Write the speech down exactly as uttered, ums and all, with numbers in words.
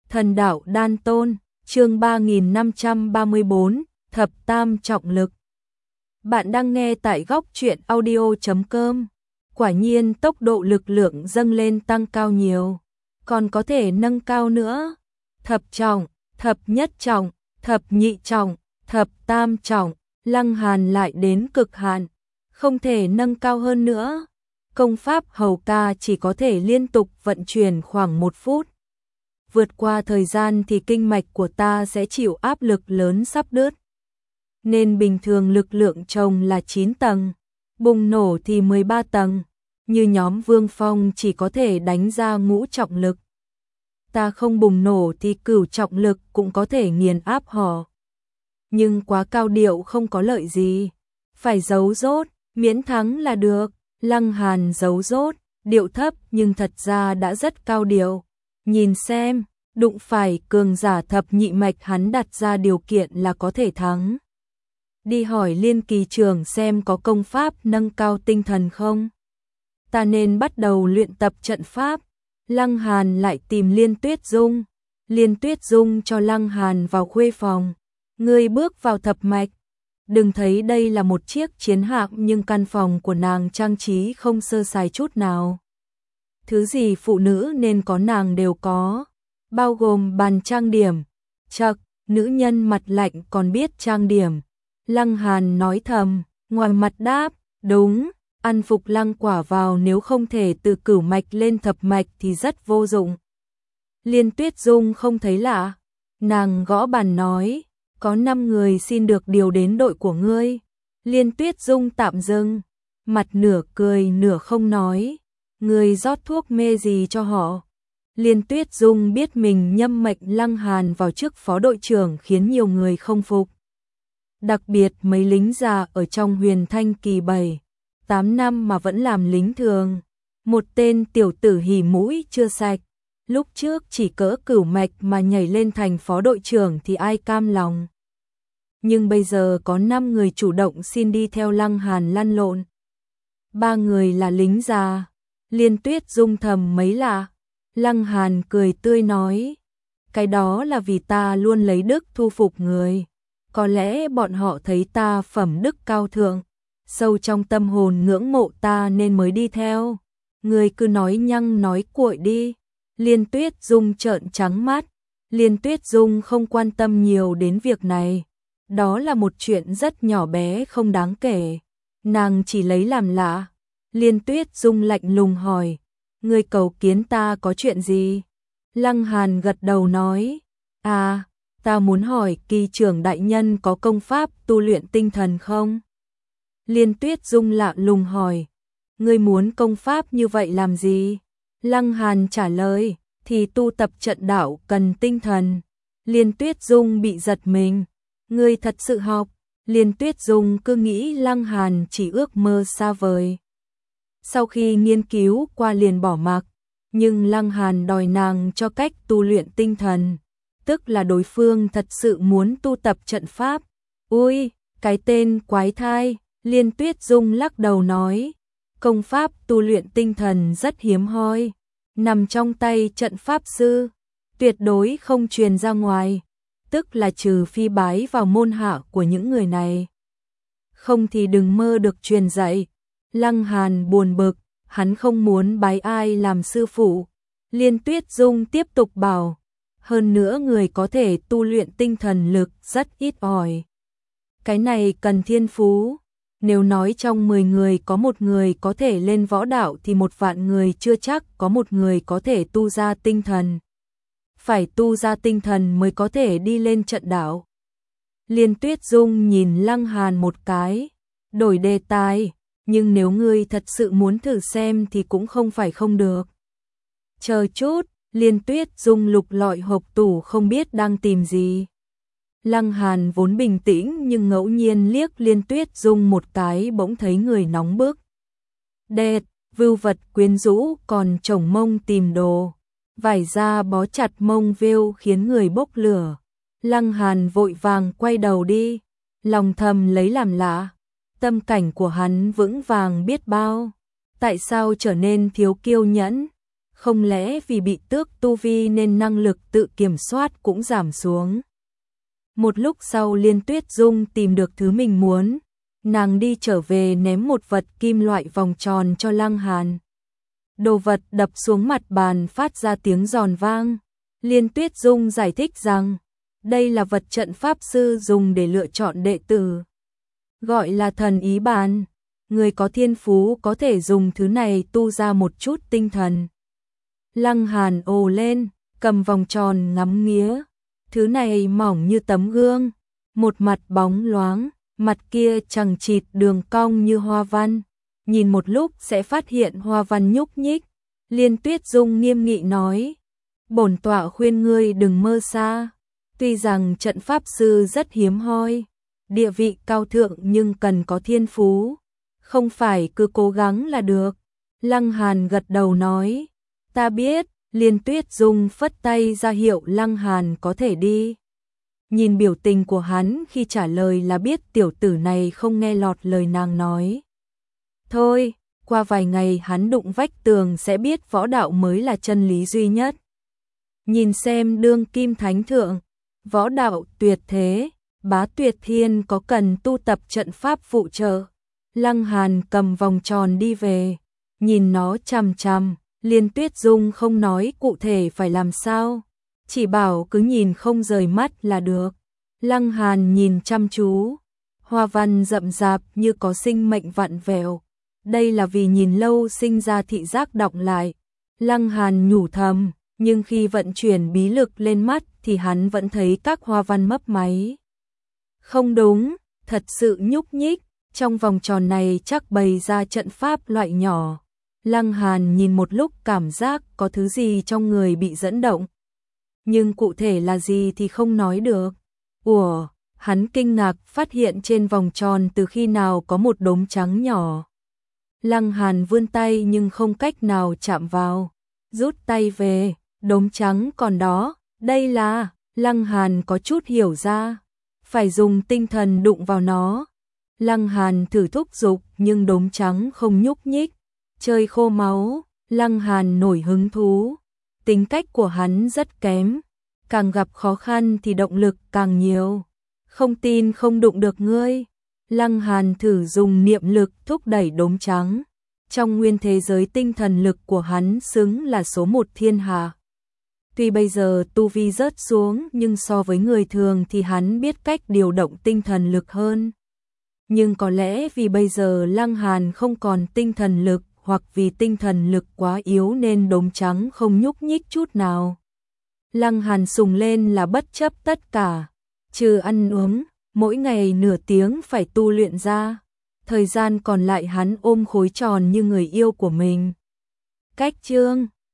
Thần đạo đan tôn, chương ba nghìn năm trăm ba mươi bốn, thập tam trọng lực. Bạn đang nghe tại góc truyện audio chấm com. Quả nhiên tốc độ lực lượng dâng lên tăng cao nhiều, còn có thể nâng cao nữa. Thập trọng, thập nhất trọng, thập nhị trọng, thập tam trọng, Lăng Hàn lại đến cực hạn, không thể nâng cao hơn nữa. Công pháp hầu ca chỉ có thể liên tục vận chuyển khoảng một phút. Vượt qua thời gian thì kinh mạch của ta sẽ chịu áp lực lớn sắp đứt. Nên bình thường lực lượng chồng là chín tầng, bùng nổ thì mười ba tầng, như nhóm Vương Phong chỉ có thể đánh ra ngũ trọng lực. Ta không bùng nổ thì cửu trọng lực cũng có thể nghiền áp họ. Nhưng quá cao điệu không có lợi gì, phải giấu rốt, miễn thắng là được. Lăng Hàn giấu rốt, điệu thấp nhưng thật ra đã rất cao điệu. Nhìn xem, đụng phải cường giả thập nhị mạch hắn đặt ra điều kiện là có thể thắng. Đi hỏi Liên Kỳ Trường xem có công pháp nâng cao tinh thần không. Ta nên bắt đầu luyện tập trận pháp. Lăng Hàn lại tìm Liên Tuyết Dung. Liên Tuyết Dung cho Lăng Hàn vào khuê phòng. Ngươi bước vào thập mạch. Đừng thấy đây là một chiếc chiến hạm nhưng căn phòng của nàng trang trí không sơ sài chút nào. Thứ gì phụ nữ nên có nàng đều có, bao gồm bàn trang điểm. Chậc, nữ nhân mặt lạnh còn biết trang điểm. Lăng Hàn nói thầm, ngoài mặt đáp, đúng, ăn phục lăng quả vào nếu không thể từ cửu mạch lên thập mạch thì rất vô dụng. Liên Tuyết Dung không thấy lạ, nàng gõ bàn nói, có năm người xin được điều đến đội của ngươi. Liên Tuyết Dung tạm dừng, mặt nửa cười nửa không nói, ngươi rót thuốc mê gì cho họ. Liên Tuyết Dung biết mình nhâm mệnh Lăng Hàn vào chức phó đội trưởng khiến nhiều người không phục. Đặc biệt mấy lính già ở trong Huyền Thanh kỳ bảy, tám năm mà vẫn làm lính thường. Một tên tiểu tử hỉ mũi chưa sạch, lúc trước chỉ cỡ cửu mạch mà nhảy lên thành phó đội trưởng thì ai cam lòng. Nhưng bây giờ có năm người chủ động xin đi theo Lăng Hàn lăn lộn. Ba người là lính già. Liên Tuyết Dung thầm mấy lạ. Lăng Hàn cười tươi nói, cái đó là vì ta luôn lấy đức thu phục người. Có lẽ bọn họ thấy ta phẩm đức cao thượng, sâu trong tâm hồn ngưỡng mộ ta nên mới đi theo. Người cứ nói nhăng nói cuội đi. Liên Tuyết Dung trợn trắng mắt. Liên Tuyết Dung không quan tâm nhiều đến việc này. Đó là một chuyện rất nhỏ bé không đáng kể. Nàng chỉ lấy làm lạ. Liên Tuyết Dung lạnh lùng hỏi, ngươi cầu kiến ta có chuyện gì? Lăng Hàn gật đầu nói, à, ta muốn hỏi Kỳ trưởng đại nhân có công pháp tu luyện tinh thần không? Liên Tuyết Dung lạ lùng hỏi, ngươi muốn công pháp như vậy làm gì? Lăng Hàn trả lời, thì tu tập trận đạo cần tinh thần. Liên Tuyết Dung bị giật mình, ngươi thật sự học? Liên Tuyết Dung cứ nghĩ Lăng Hàn chỉ ước mơ xa vời. Sau khi nghiên cứu qua liền bỏ mặc, nhưng Lăng Hàn đòi nàng cho cách tu luyện tinh thần, tức là đối phương thật sự muốn tu tập trận pháp. Ui, cái tên quái thai. Liên Tuyết Dung lắc đầu nói, công pháp tu luyện tinh thần rất hiếm hoi, nằm trong tay trận pháp sư, tuyệt đối không truyền ra ngoài, tức là trừ phi bái vào môn hạ của những người này, không thì đừng mơ được truyền dạy. Lăng Hàn buồn bực, hắn không muốn bái ai làm sư phụ. Liên Tuyết Dung tiếp tục bảo, hơn nữa người có thể tu luyện tinh thần lực rất ít ỏi. Cái này cần thiên phú. Nếu nói trong mười người có một người có thể lên võ đạo thì một vạn người chưa chắc có một người có thể tu ra tinh thần. Phải tu ra tinh thần mới có thể đi lên trận đạo. Liên Tuyết Dung nhìn Lăng Hàn một cái, đổi đề tài. Nhưng nếu ngươi thật sự muốn thử xem thì cũng không phải không được. Chờ chút, Liên Tuyết Dung lục lọi hộp tủ không biết đang tìm gì. Lăng Hàn vốn bình tĩnh nhưng ngẫu nhiên liếc Liên Tuyết Dung một cái bỗng thấy người nóng bức. Đệt, vưu vật quyến rũ còn chổng mông tìm đồ. Vải da bó chặt mông vêu khiến người bốc lửa. Lăng Hàn vội vàng quay đầu đi, lòng thầm lấy làm lạ. Tâm cảnh của hắn vững vàng biết bao, tại sao trở nên thiếu kiêu nhẫn, không lẽ vì bị tước tu vi nên năng lực tự kiểm soát cũng giảm xuống. Một lúc sau Liên Tuyết Dung tìm được thứ mình muốn, nàng đi trở về ném một vật kim loại vòng tròn cho Lăng Hàn. Đồ vật đập xuống mặt bàn phát ra tiếng giòn vang. Liên Tuyết Dung giải thích rằng, đây là vật trận pháp sư dùng để lựa chọn đệ tử. Gọi là thần ý bàn. Người có thiên phú có thể dùng thứ này tu ra một chút tinh thần. Lăng Hàn ồ lên, cầm vòng tròn ngắm nghía. Thứ này mỏng như tấm gương, một mặt bóng loáng, mặt kia chằng chịt đường cong như hoa văn. Nhìn một lúc sẽ phát hiện hoa văn nhúc nhích. Liên Tuyết Dung nghiêm nghị nói, bổn tọa khuyên ngươi đừng mơ xa. Tuy rằng trận pháp sư rất hiếm hoi, địa vị cao thượng nhưng cần có thiên phú, không phải cứ cố gắng là được. Lăng Hàn gật đầu nói, ta biết. Liên Tuyết Dung phất tay ra hiệu Lăng Hàn có thể đi. Nhìn biểu tình của hắn khi trả lời là biết tiểu tử này không nghe lọt lời nàng nói. Thôi, qua vài ngày hắn đụng vách tường sẽ biết võ đạo mới là chân lý duy nhất. Nhìn xem đương kim thánh thượng, võ đạo tuyệt thế, bá tuyệt thiên có cần tu tập trận pháp phụ trợ. Lăng Hàn cầm vòng tròn đi về, nhìn nó chằm chằm. Liên Tuyết Dung không nói cụ thể phải làm sao, chỉ bảo cứ nhìn không rời mắt là được. Lăng Hàn nhìn chăm chú, hoa văn rậm rạp như có sinh mệnh vặn vẹo. Đây là vì nhìn lâu sinh ra thị giác đọng lại. Lăng Hàn nhủ thầm, nhưng khi vận chuyển bí lực lên mắt thì hắn vẫn thấy các hoa văn mấp máy. Không đúng, thật sự nhúc nhích, trong vòng tròn này chắc bày ra trận pháp loại nhỏ. Lăng Hàn nhìn một lúc cảm giác có thứ gì trong người bị dẫn động. Nhưng cụ thể là gì thì không nói được. Ủa, hắn kinh ngạc phát hiện trên vòng tròn từ khi nào có một đốm trắng nhỏ. Lăng Hàn vươn tay nhưng không cách nào chạm vào. Rút tay về, đốm trắng còn đó, đây là, Lăng Hàn có chút hiểu ra. Phải dùng tinh thần đụng vào nó. Lăng Hàn thử thúc giục nhưng đốm trắng không nhúc nhích. Chơi khô máu, Lăng Hàn nổi hứng thú. Tính cách của hắn rất kém, càng gặp khó khăn thì động lực càng nhiều. Không tin không đụng được ngươi. Lăng Hàn thử dùng niệm lực thúc đẩy đốm trắng. Trong nguyên thế giới tinh thần lực của hắn xứng là số một thiên hạ. Tuy bây giờ tu vi rớt xuống nhưng so với người thường thì hắn biết cách điều động tinh thần lực hơn. Nhưng có lẽ vì bây giờ Lăng Hàn không còn tinh thần lực, hoặc vì tinh thần lực quá yếu nên đốm trắng không nhúc nhích chút nào. Lăng Hàn sùng lên là bất chấp tất cả, trừ ăn uống, mỗi ngày nửa tiếng phải tu luyện ra. Thời gian còn lại hắn ôm khối tròn như người yêu của mình. Cách chương